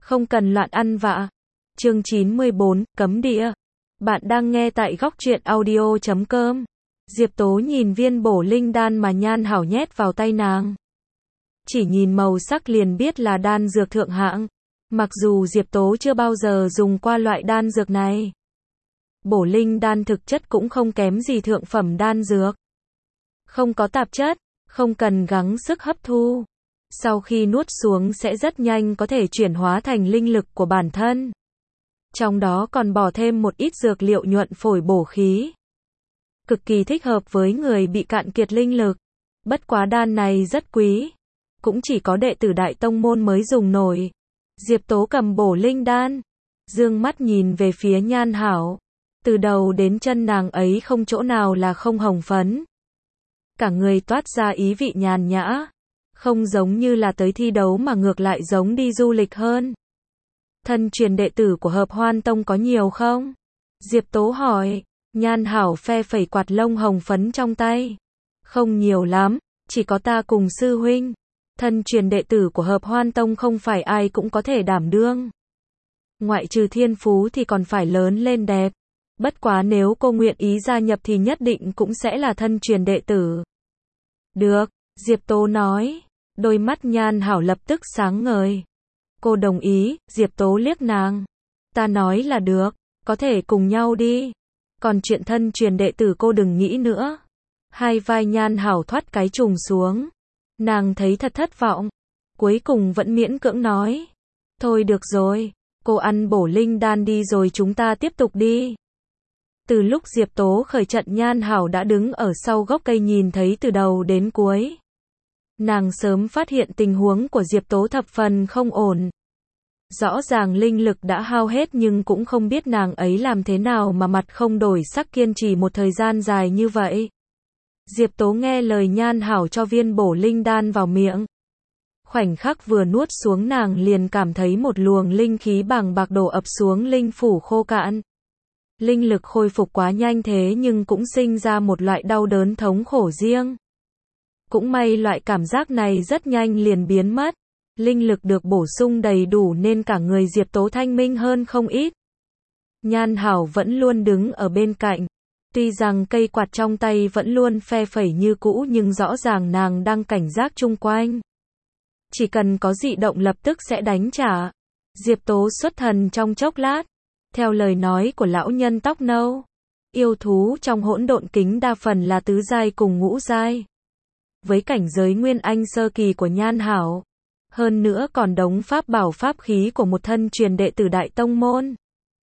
Không cần loạn ăn vạ. Chương 94, cấm địa. Bạn đang nghe tại góc truyện audio.com. Diệp Tố nhìn viên bổ linh đan mà Nhan Hảo nhét vào tay nàng. Chỉ nhìn màu sắc liền biết là đan dược thượng hạng. Mặc dù Diệp Tố chưa bao giờ dùng qua loại đan dược này. Bổ linh đan thực chất cũng không kém gì thượng phẩm đan dược. Không có tạp chất, không cần gắng sức hấp thu. Sau khi nuốt xuống sẽ rất nhanh có thể chuyển hóa thành linh lực của bản thân. Trong đó còn bỏ thêm một ít dược liệu nhuận phổi bổ khí. Cực kỳ thích hợp với người bị cạn kiệt linh lực. Bất quá đan này rất quý. Cũng chỉ có đệ tử đại tông môn mới dùng nổi. Diệp Tố cầm bổ linh đan. Dương mắt nhìn về phía Nhan Hảo. Từ đầu đến chân nàng ấy không chỗ nào là không hồng phấn. Cả người toát ra ý vị nhàn nhã. Không giống như là tới thi đấu mà ngược lại giống đi du lịch hơn. Thân truyền đệ tử của Hợp Hoan Tông có nhiều không? Diệp Tố hỏi. Nhan Hảo phe phẩy quạt lông hồng phấn trong tay. Không nhiều lắm, chỉ có ta cùng sư huynh. Thân truyền đệ tử của Hợp Hoan Tông không phải ai cũng có thể đảm đương. Ngoại trừ thiên phú thì còn phải lớn lên đẹp. Bất quá nếu cô nguyện ý gia nhập thì nhất định cũng sẽ là thân truyền đệ tử. Được, Diệp Tố nói. Đôi mắt Nhan Hảo lập tức sáng ngời. Cô đồng ý, Diệp Tố liếc nàng. Ta nói là được, có thể cùng nhau đi. Còn chuyện thân truyền đệ tử cô đừng nghĩ nữa. Hai vai Nhan Hảo thoát cái trùng xuống. Nàng thấy thật thất vọng. Cuối cùng vẫn miễn cưỡng nói. Thôi được rồi, cô ăn bổ linh đan đi rồi chúng ta tiếp tục đi. Từ lúc Diệp Tố khởi trận Nhan Hảo đã đứng ở sau gốc cây nhìn thấy từ đầu đến cuối. Nàng sớm phát hiện tình huống của Diệp Tố thập phần không ổn. Rõ ràng linh lực đã hao hết nhưng cũng không biết nàng ấy làm thế nào mà mặt không đổi sắc kiên trì một thời gian dài như vậy. Diệp Tố nghe lời Nhan Hảo cho viên bổ linh đan vào miệng. Khoảnh khắc vừa nuốt xuống nàng liền cảm thấy một luồng linh khí bàng bạc đổ ập xuống linh phủ khô cạn. Linh lực khôi phục quá nhanh thế nhưng cũng sinh ra một loại đau đớn thống khổ riêng. Cũng may loại cảm giác này rất nhanh liền biến mất. Linh lực được bổ sung đầy đủ nên cả người Diệp Tố thanh minh hơn không ít. Nhan Hảo vẫn luôn đứng ở bên cạnh. Tuy rằng cây quạt trong tay vẫn luôn phe phẩy như cũ nhưng rõ ràng nàng đang cảnh giác chung quanh. Chỉ cần có dị động lập tức sẽ đánh trả. Diệp Tố xuất thần trong chốc lát. Theo lời nói của lão nhân tóc nâu, yêu thú trong hỗn độn kính đa phần là tứ giai cùng ngũ giai. Với cảnh giới nguyên anh sơ kỳ của Nhan Hảo, hơn nữa còn đống pháp bảo pháp khí của một thân truyền đệ tử đại tông môn.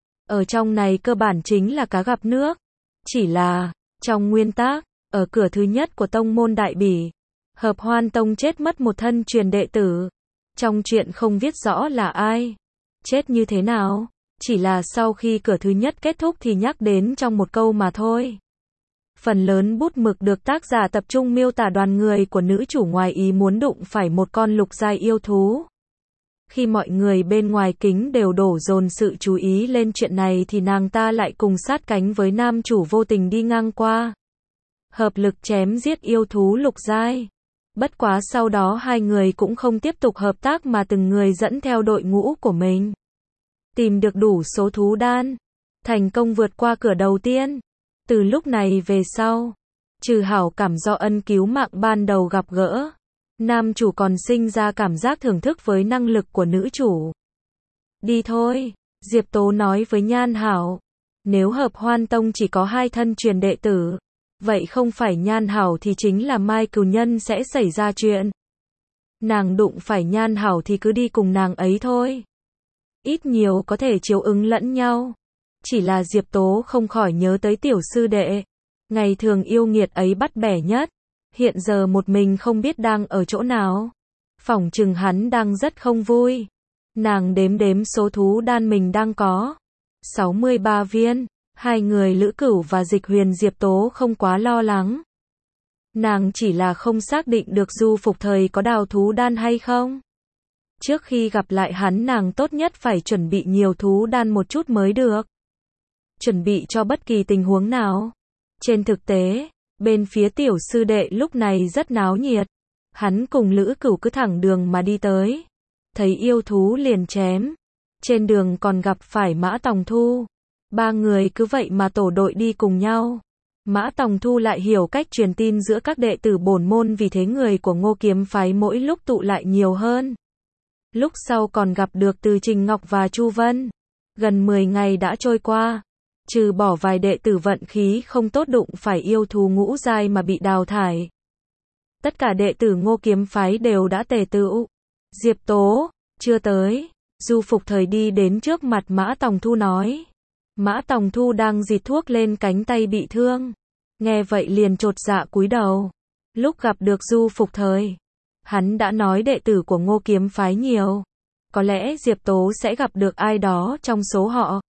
Ở trong này cơ bản chính là cá gặp nước. Chỉ là, trong nguyên tắc, ở cửa thứ nhất của tông môn Đại Bỉ, Hợp Hoan Tông chết mất một thân truyền đệ tử. Trong truyện không viết rõ là ai, chết như thế nào, chỉ là sau khi cửa thứ nhất kết thúc thì nhắc đến trong một câu mà thôi. Phần lớn bút mực được tác giả tập trung miêu tả đoàn người của nữ chủ ngoài ý muốn đụng phải một con lục giai yêu thú. Khi mọi người bên ngoài kính đều đổ dồn sự chú ý lên chuyện này thì nàng ta lại cùng sát cánh với nam chủ vô tình đi ngang qua. Hợp lực chém giết yêu thú lục giai. Bất quá sau đó hai người cũng không tiếp tục hợp tác mà từng người dẫn theo đội ngũ của mình. Tìm được đủ số thú đan. Thành công vượt qua cửa đầu tiên. Từ lúc này về sau, trừ hảo cảm do ân cứu mạng ban đầu gặp gỡ, nam chủ còn sinh ra cảm giác thưởng thức với năng lực của nữ chủ. Đi thôi, Diệp Tố nói với Nhan Hảo. Nếu Hợp Hoan Tông chỉ có hai thân truyền đệ tử, vậy không phải Nhan Hảo thì chính là Mai Cửu Nhân sẽ xảy ra chuyện. Nàng đụng phải Nhan Hảo thì cứ đi cùng nàng ấy thôi. Ít nhiều có thể chiếu ứng lẫn nhau. Chỉ là Diệp Tố không khỏi nhớ tới tiểu sư đệ. Ngày thường yêu nghiệt ấy bắt bẻ nhất. Hiện giờ một mình không biết đang ở chỗ nào. Phỏng chừng hắn đang rất không vui. Nàng đếm đếm số thú đan mình đang có. 63 viên. Hai người Lữ Cửu và Dịch Huyền Diệp Tố không quá lo lắng. Nàng chỉ là không xác định được Du Phục Thời có đào thú đan hay không. Trước khi gặp lại hắn nàng tốt nhất phải chuẩn bị nhiều thú đan một chút mới được. Chuẩn bị cho bất kỳ tình huống nào. Trên thực tế, bên phía tiểu sư đệ lúc này rất náo nhiệt. Hắn cùng Lữ Cửu cứ thẳng đường mà đi tới. Thấy yêu thú liền chém. Trên đường còn gặp phải Mã Tòng Thu. Ba người cứ vậy mà tổ đội đi cùng nhau. Mã Tòng Thu lại hiểu cách truyền tin giữa các đệ tử bổn môn, vì thế người của Ngô Kiếm phái mỗi lúc tụ lại nhiều hơn. Lúc sau còn gặp được Từ Trình Ngọc và Chu Vân. Gần 10 ngày đã trôi qua. Trừ bỏ vài đệ tử vận khí không tốt đụng phải yêu thú ngũ giai mà bị đào thải. Tất cả đệ tử Ngô Kiếm phái đều đã tề tựu. Diệp Tố, chưa tới. Du Phục Thời đi đến trước mặt Mã Tòng Thu nói. Mã Tòng Thu đang dịt thuốc lên cánh tay bị thương. Nghe vậy liền chột dạ cúi đầu. Lúc gặp được Du Phục Thời, hắn đã nói đệ tử của Ngô Kiếm phái nhiều. Có lẽ Diệp Tố sẽ gặp được ai đó trong số họ.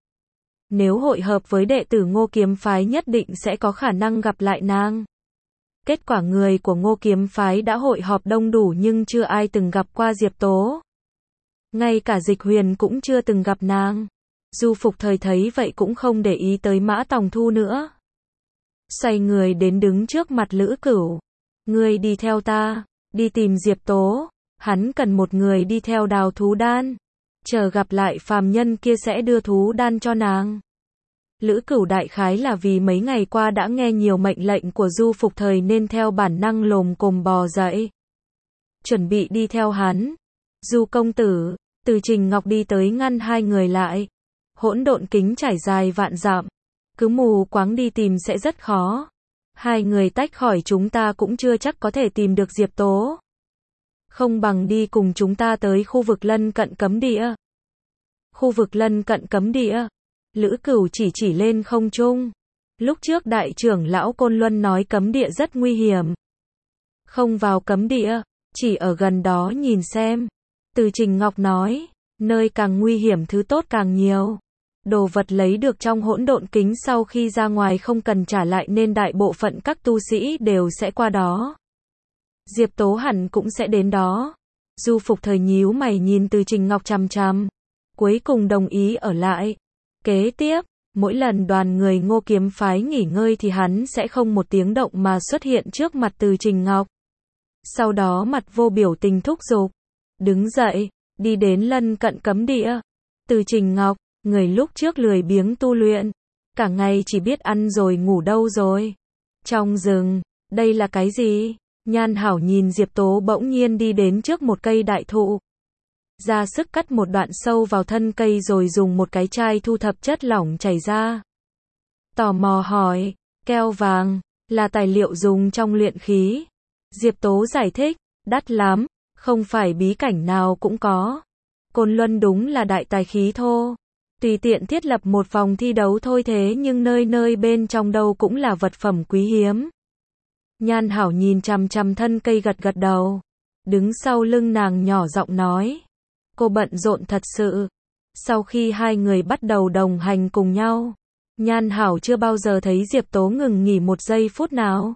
Nếu hội hợp với đệ tử Ngô Kiếm phái nhất định sẽ có khả năng gặp lại nàng. Kết quả người của Ngô Kiếm phái đã hội họp đông đủ nhưng chưa ai từng gặp qua Diệp Tố. Ngay cả Dịch Huyền cũng chưa từng gặp nàng. Du Phục Thời thấy vậy cũng không để ý tới Mã Tòng Thu nữa. Xoay người đến đứng trước mặt Lữ Cửu. Ngươi đi theo ta, đi tìm Diệp Tố. Hắn cần một người đi theo đào thú đan. Chờ gặp lại phàm nhân kia sẽ đưa thú đan cho nàng. Lữ Cửu đại khái là vì mấy ngày qua đã nghe nhiều mệnh lệnh của Du Phục Thời nên theo bản năng lồm cồm bò dậy. Chuẩn bị đi theo hắn. Du công tử, Từ Trình Ngọc đi tới ngăn hai người lại. Hỗn độn kính trải dài vạn dặm. Cứ mù quáng đi tìm sẽ rất khó. Hai người tách khỏi chúng ta cũng chưa chắc có thể tìm được Diệp Tố. Không bằng đi cùng chúng ta tới khu vực lân cận cấm địa. Khu vực lân cận cấm địa. Lữ Cửu chỉ lên không trung. Lúc trước đại trưởng lão Côn Luân nói cấm địa rất nguy hiểm. Không vào cấm địa, chỉ ở gần đó nhìn xem. Từ Trình Ngọc nói, nơi càng nguy hiểm thứ tốt càng nhiều. Đồ vật lấy được trong hỗn độn kính sau khi ra ngoài không cần trả lại nên đại bộ phận các tu sĩ đều sẽ qua đó. Diệp Tố hẳn cũng sẽ đến đó. Du Phục Thời nhíu mày nhìn Từ Trình Ngọc chằm chằm. Cuối cùng đồng ý ở lại. Kế tiếp, mỗi lần đoàn người Ngô Kiếm phái nghỉ ngơi thì hắn sẽ không một tiếng động mà xuất hiện trước mặt Từ Trình Ngọc. Sau đó mặt vô biểu tình thúc giục. Đứng dậy, đi đến lân cận cấm địa. Từ Trình Ngọc, người lúc trước lười biếng tu luyện. Cả ngày chỉ biết ăn rồi ngủ đâu rồi. Trong rừng, đây là cái gì? Nhan Hảo nhìn Diệp Tố bỗng nhiên đi đến trước một cây đại thụ. Ra sức cắt một đoạn sâu vào thân cây rồi dùng một cái chai thu thập chất lỏng chảy ra. Tò mò hỏi, keo vàng, là tài liệu dùng trong luyện khí. Diệp Tố giải thích, đắt lắm, không phải bí cảnh nào cũng có. Côn Luân đúng là đại tài khí thô. Tùy tiện thiết lập một vòng thi đấu thôi thế nhưng nơi nơi bên trong đâu cũng là vật phẩm quý hiếm. Nhan Hảo nhìn chằm chằm thân cây gật gật đầu. Đứng sau lưng nàng nhỏ giọng nói. Cô bận rộn thật sự. Sau khi hai người bắt đầu đồng hành cùng nhau, Nhan Hảo chưa bao giờ thấy Diệp Tố ngừng nghỉ một giây phút nào.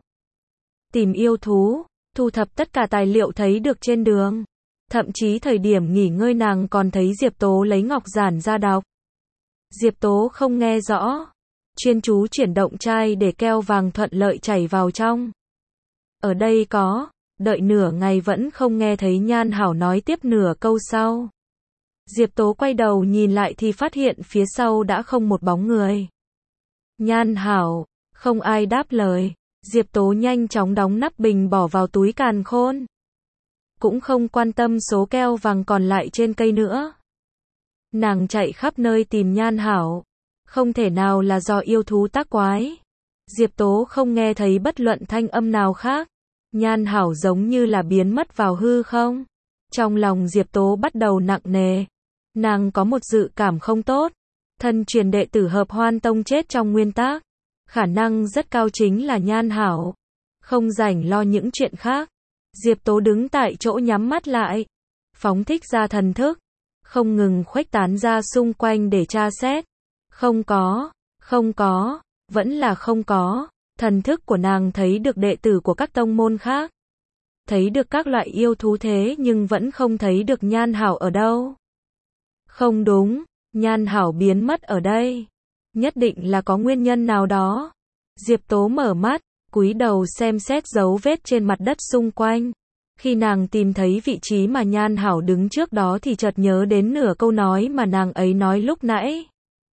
Tìm yêu thú, thu thập tất cả tài liệu thấy được trên đường. Thậm chí thời điểm nghỉ ngơi nàng còn thấy Diệp Tố lấy ngọc giản ra đọc. Diệp Tố không nghe rõ. Chuyên chú chuyển động chai để keo vàng thuận lợi chảy vào trong. Ở đây có, đợi nửa ngày vẫn không nghe thấy Nhan Hảo nói tiếp nửa câu sau. Diệp Tố quay đầu nhìn lại thì phát hiện phía sau đã không một bóng người. Nhan Hảo, không ai đáp lời. Diệp Tố nhanh chóng đóng nắp bình bỏ vào túi càn khôn. Cũng không quan tâm số keo vàng còn lại trên cây nữa. Nàng chạy khắp nơi tìm Nhan Hảo. Không thể nào là do yêu thú tác quái. Diệp Tố không nghe thấy bất luận thanh âm nào khác. Nhan Hảo giống như là biến mất vào hư không. Trong lòng Diệp Tố bắt đầu nặng nề. Nàng có một dự cảm không tốt. Thân truyền đệ tử Hợp Hoan Tông chết trong nguyên tắc. Khả năng rất cao chính là Nhan Hảo. Không rảnh lo những chuyện khác. Diệp Tố đứng tại chỗ nhắm mắt lại. Phóng thích ra thần thức. Không ngừng khuếch tán ra xung quanh để tra xét. Không có, vẫn là không có. Thần thức của nàng thấy được đệ tử của các tông môn khác. Thấy được các loại yêu thú thế nhưng vẫn không thấy được Nhan Hảo ở đâu. Không đúng, Nhan Hảo biến mất ở đây. Nhất định là có nguyên nhân nào đó. Diệp Tố mở mắt, cúi đầu xem xét dấu vết trên mặt đất xung quanh. Khi nàng tìm thấy vị trí mà Nhan Hảo đứng trước đó thì chợt nhớ đến nửa câu nói mà nàng ấy nói lúc nãy.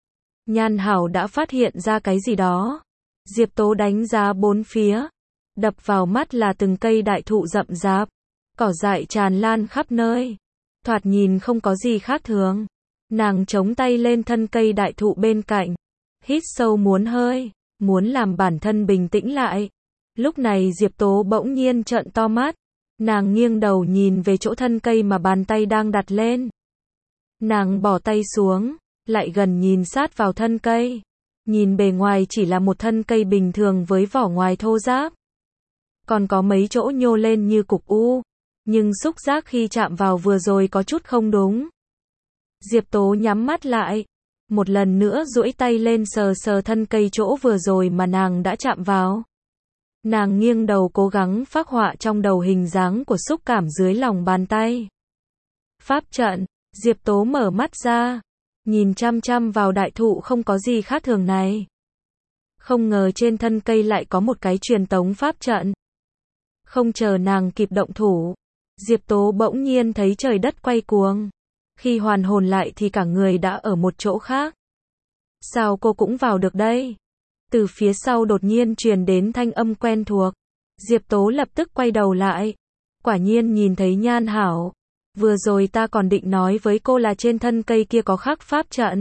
Nhan Hảo đã phát hiện ra cái gì đó. Diệp Tố đánh giá bốn phía. Đập vào mắt là từng cây đại thụ rậm rạp. Cỏ dại tràn lan khắp nơi. Thoạt nhìn không có gì khác thường. Nàng chống tay lên thân cây đại thụ bên cạnh. Hít sâu muốn hơi. Muốn làm bản thân bình tĩnh lại. Lúc này Diệp Tố bỗng nhiên trợn to mắt. Nàng nghiêng đầu nhìn về chỗ thân cây mà bàn tay đang đặt lên. Nàng bỏ tay xuống, lại gần nhìn sát vào thân cây. Nhìn bề ngoài chỉ là một thân cây bình thường với vỏ ngoài thô ráp. Còn có mấy chỗ nhô lên như cục u. Nhưng xúc giác khi chạm vào vừa rồi có chút không đúng. Diệp Tố nhắm mắt lại. Một lần nữa duỗi tay lên sờ sờ thân cây chỗ vừa rồi mà nàng đã chạm vào. Nàng nghiêng đầu cố gắng phác họa trong đầu hình dáng của xúc cảm dưới lòng bàn tay. Pháp trận, Diệp Tố mở mắt ra, nhìn chăm chăm vào đại thụ không có gì khác thường này. Không ngờ trên thân cây lại có một cái truyền tống pháp trận. Không chờ nàng kịp động thủ, Diệp Tố bỗng nhiên thấy trời đất quay cuồng. Khi hoàn hồn lại thì cả người đã ở một chỗ khác. Sao cô cũng vào được đây? Từ phía sau đột nhiên truyền đến thanh âm quen thuộc. Diệp Tố lập tức quay đầu lại. Quả nhiên nhìn thấy Nhan Hảo. Vừa rồi ta còn định nói với cô là trên thân cây kia có khắc pháp trận.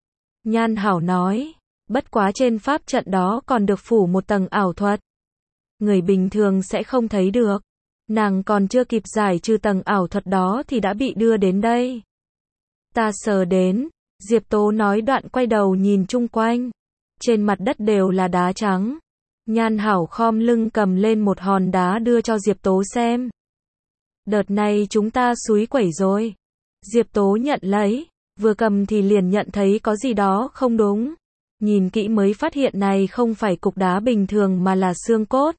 Nhan Hảo nói, bất quá trên pháp trận đó còn được phủ một tầng ảo thuật. Người bình thường sẽ không thấy được. Nàng còn chưa kịp giải trừ tầng ảo thuật đó thì đã bị đưa đến đây. Ta sờ đến, Diệp Tố nói đoạn quay đầu nhìn chung quanh. Trên mặt đất đều là đá trắng. Nhan Hảo khom lưng cầm lên một hòn đá đưa cho Diệp Tố xem. Đợt này chúng ta xúi quẩy rồi. Diệp Tố nhận lấy, vừa cầm thì liền nhận thấy có gì đó không đúng. Nhìn kỹ mới phát hiện này không phải cục đá bình thường mà là xương cốt.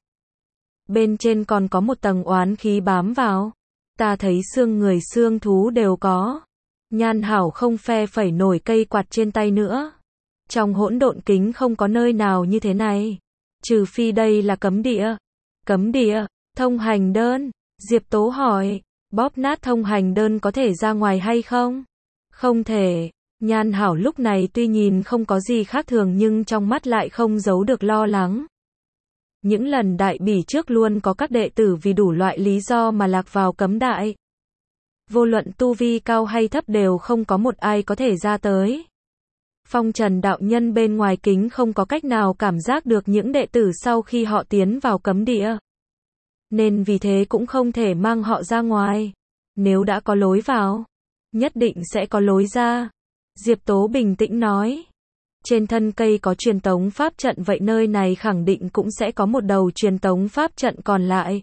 Bên trên còn có một tầng oán khí bám vào. Ta thấy xương người xương thú đều có. Nhan Hảo không phe phẩy nổi cây quạt trên tay nữa. Trong hỗn độn kính không có nơi nào như thế này. Trừ phi đây là cấm địa. Cấm địa, thông hành đơn. Diệp Tố hỏi, bóp nát thông hành đơn có thể ra ngoài hay không? Không thể. Nhan Hảo lúc này tuy nhìn không có gì khác thường nhưng trong mắt lại không giấu được lo lắng. Những lần đại bỉ trước luôn có các đệ tử vì đủ loại lý do mà lạc vào cấm đại. Vô luận tu vi cao hay thấp đều không có một ai có thể ra tới. Phong Trần đạo nhân bên ngoài kính không có cách nào cảm giác được những đệ tử sau khi họ tiến vào cấm địa. Nên vì thế cũng không thể mang họ ra ngoài. Nếu đã có lối vào, nhất định sẽ có lối ra. Diệp Tố bình tĩnh nói. Trên thân cây có truyền tống pháp trận vậy nơi này khẳng định cũng sẽ có một đầu truyền tống pháp trận còn lại.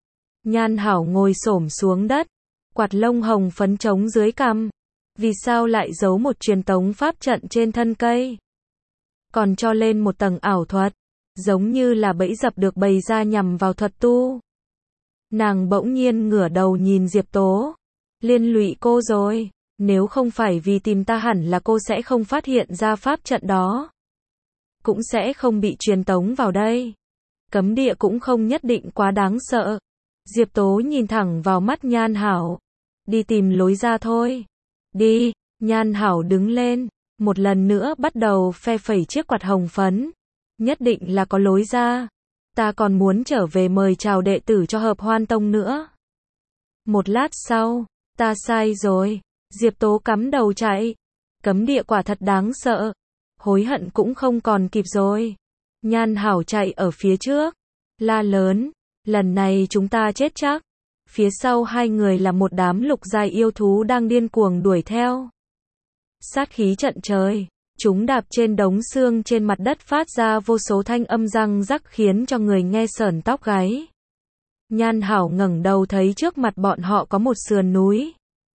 Nhan Hảo ngồi xổm xuống đất, quạt lông hồng phấn trống dưới cằm. Vì sao lại giấu một truyền tống pháp trận trên thân cây? Còn cho lên một tầng ảo thuật, giống như là bẫy dập được bày ra nhằm vào thuật tu. Nàng bỗng nhiên ngửa đầu nhìn Diệp Tố. Liên lụy cô rồi, nếu không phải vì tìm ta hẳn là cô sẽ không phát hiện ra pháp trận đó. Cũng sẽ không bị truyền tống vào đây. Cấm địa cũng không nhất định quá đáng sợ. Diệp Tố nhìn thẳng vào mắt Nhan Hảo. Đi tìm lối ra thôi. Đi, Nhan Hảo đứng lên, một lần nữa bắt đầu phe phẩy chiếc quạt hồng phấn. Nhất định là có lối ra. Ta còn muốn trở về mời chào đệ tử cho Hợp Hoan Tông nữa. Một lát sau, ta sai rồi. Diệp Tố cắm đầu chạy. Cấm địa quả thật đáng sợ. Hối hận cũng không còn kịp rồi. Nhan Hảo chạy ở phía trước. La lớn, lần này chúng ta chết chắc. Phía sau hai người là một đám lục giai yêu thú đang điên cuồng đuổi theo. Sát khí trận trời. Chúng đạp trên đống xương trên mặt đất phát ra vô số thanh âm răng rắc khiến cho người nghe sởn tóc gáy. Nhan Hảo ngẩng đầu thấy trước mặt bọn họ có một sườn núi.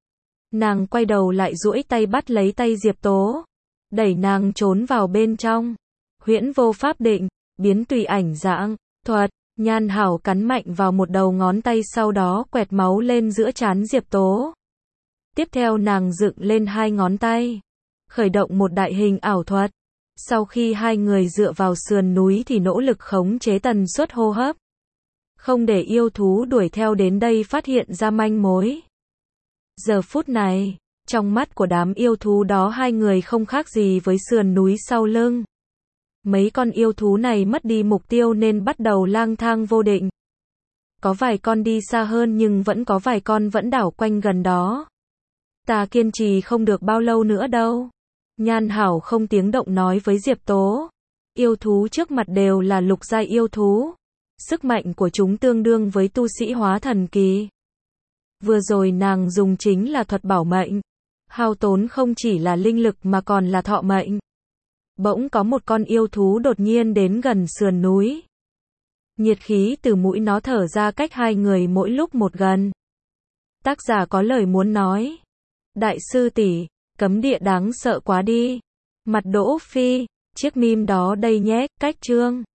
Nàng quay đầu lại duỗi tay bắt lấy tay Diệp Tố. Đẩy nàng trốn vào bên trong. Huyễn vô pháp định, biến tùy ảnh dạng, thuật. Nhan Hảo cắn mạnh vào một đầu ngón tay sau đó quẹt máu lên giữa trán Diệp Tố. Tiếp theo nàng dựng lên hai ngón tay. Khởi động một đại hình ảo thuật. Sau khi hai người dựa vào sườn núi thì nỗ lực khống chế tần suất hô hấp. không để yêu thú đuổi theo đến đây phát hiện ra manh mối. Giờ phút này, trong mắt của đám yêu thú đó hai người không khác gì với sườn núi sau lưng. Mấy con yêu thú này mất đi mục tiêu nên bắt đầu lang thang vô định. Có vài con đi xa hơn nhưng vẫn có vài con vẫn đảo quanh gần đó. Ta kiên trì không được bao lâu nữa đâu. Nhan Hảo không tiếng động nói với Diệp Tố. Yêu thú trước mặt đều là lục giai yêu thú. Sức mạnh của chúng tương đương với tu sĩ hóa thần kỳ. Vừa rồi nàng dùng chính là thuật bảo mệnh. Hao tốn không chỉ là linh lực mà còn là thọ mệnh. Bỗng có một con yêu thú đột nhiên đến gần sườn núi. Nhiệt khí từ mũi nó thở ra cách hai người mỗi lúc một gần. Tác giả có lời muốn nói. Đại sư tỷ, cấm địa đáng sợ quá đi. Mặt Đỗ Phi, chiếc meme đó đây nhé, cách chương.